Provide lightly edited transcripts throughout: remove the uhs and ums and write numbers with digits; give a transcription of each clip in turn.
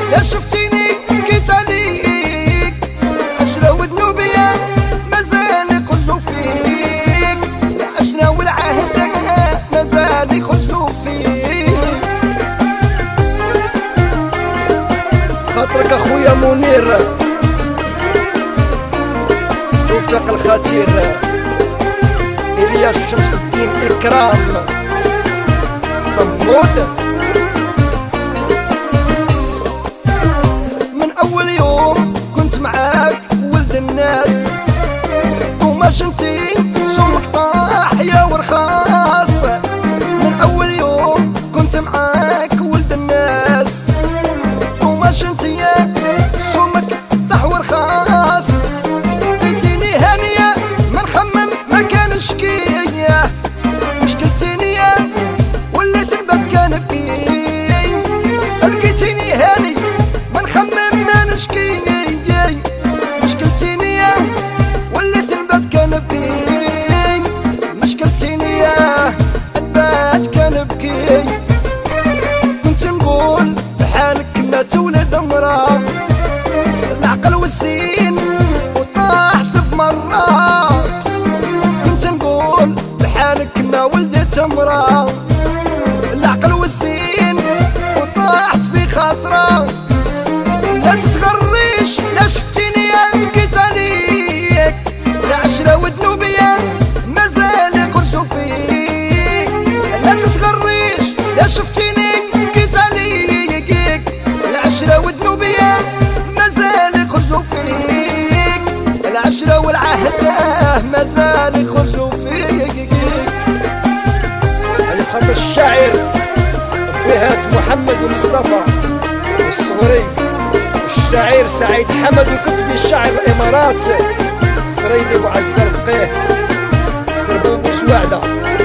يا شفتيني بكيت عليك، عشرة وذنوبيا مازال يخرجوا فيك، العشرة والعهد مازال يخرجوا فيك. خاطرك اخويا منير توفيق الخطير إلياس شمس الدين إكرام صمود. من أول يوم كنت معاك ولد الناس، وما شنتي سمك طاح يا ورخاص. من أول يوم كنت معاك ولد الناس، وما شنتي سمك طاح ورخاص. لقيتيني هانية ما نخمم ما كان شكية، مشكلتيني وليت نبات كان بي. لقيتيني هاني ما نخمم ما نشكي، مشكلتيني وليت نبات كان بي. مشكلتيني نبات كان بكي. كنت نقول بحالك ما تولد امرأة، العقل والسين وطاحت بمرة. كنت نقول بحالك ما ولدت امرأة، العقل والسين وطاحت في خاطرة. لا تتغريش لا شفتيني بكيت عليك، العشرة وذنوبيا مازال يخرجوا فيك. لا تتغريش لا شفتيني بكيت عليك، العشرة وذنوبيا مازال يخرجوا فيك، العشرة والعهد مازال يخرجوا فيك. هاي خاطر الشاعر بهات محمد ومصطفى والصغري، الشاعر سعيد حمد، وكتبي الشاعر الامارات السريدي وعزة الفقيه سربون بوسواعدة.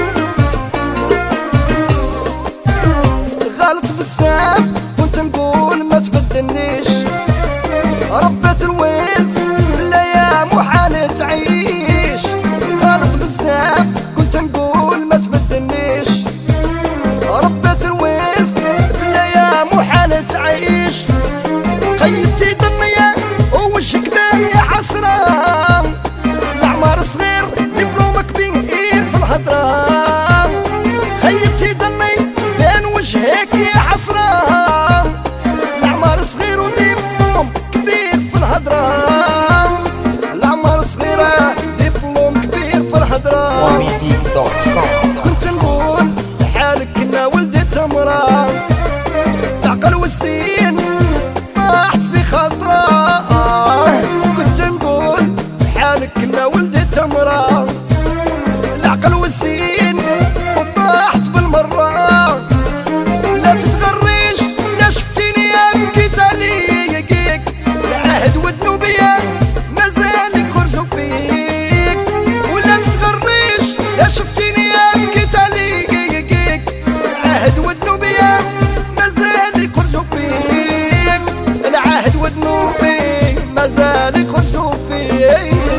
غلط بزاف كنت نقول ما تبدلنيش، ربة الويل بالايام وحال تعيش. غلط بزاف كنت نقول ما تبدلنيش، ربة الويل بالايام وحال تعيش. خيبتي دنيا ووجهك بان يا حسرة، العمر صغير دبلوم كبير في الهضرة. خيبتي دني بان وجهك يا حسرة، العمر صغير ودبلوم كبير في الهضرة. العمر صغير دبلوم كبير في الهضرة. كنت نقول حالك كنا ولدت امرأة، العقل والسين طاحت في خاطرة. كنت نقول حالك كنا ولدت امرأة، العقل والسين وطاحت بالمرة. لا تتغريش لا شفتيني بكيت عليك، العهد وذنوبيا مازال يخرجوا فيك. ولا تتغريش لا شفتيني بكيت عليك، العهد وذنوبيا مازال يخرجوا فيك، العهد وذنوبي مازال يخرجوا فيك.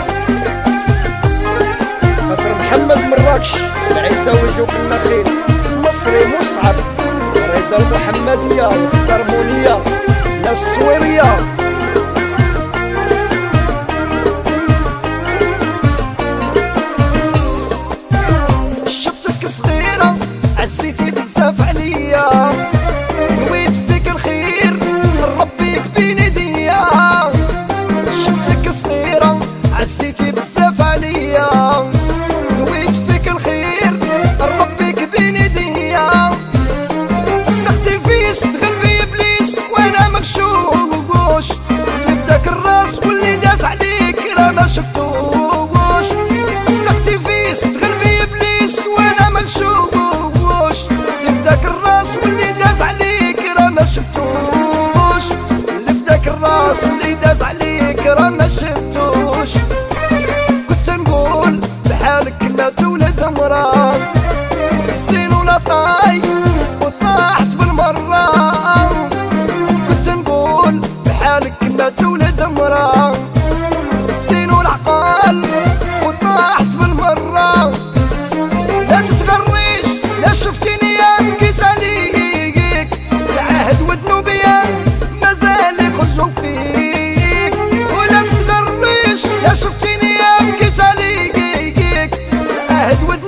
خاطر محمد مراكش العيساوي جوق النخيل، مصري مصعب رضا المحمدية الهرمونية ناس الصويرية. شفتك صغيرة عزيتي بزاف عليا، نويت فيك الخير ربي بين ايديا. شفتك صغيرة عزيتي بزاف عليا، نويت فيك الخير ربي بين ايديا. استخدم في استغلبي ابليس وانا مغشوش، اللي فداك الراس واللي داز عليك راه ما شفتوش. استخدم في استغلبي ابليس وانا مغشوش، اللي فداك الراس واللي داز عليك راه ما شفتوش. اللي فداك الراس اللي داز عليك راه ما شفتوش. كنت نقول بحالك ما تولد امرأة، الزين ولا طاي وطاحت بالمرة. كنت نقول بحالك ما تولد امرأة، الزين والعقار عهد ود